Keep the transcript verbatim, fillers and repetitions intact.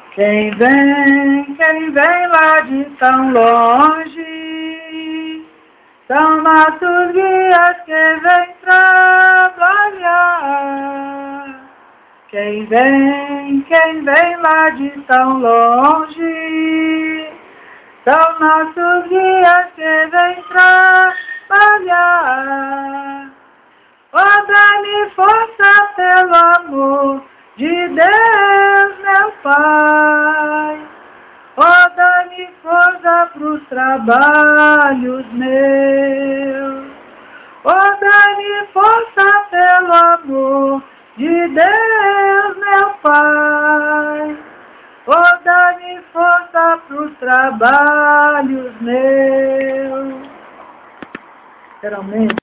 Quem vem, quem vem lá de tão longe, são nossos guias que vêm trabalhar. Quem vem, quem vem lá de tão longe, são nossos guias que vêm trabalhar. Oh, dá-me força pelo amor de Deus, meu Pai. Oh, dá-me força pros trabalhos meus. Oh, dá-me força pelo amor de Deus, meu Pai. Oh, dá-me força pros trabalhos meus. Geralmente.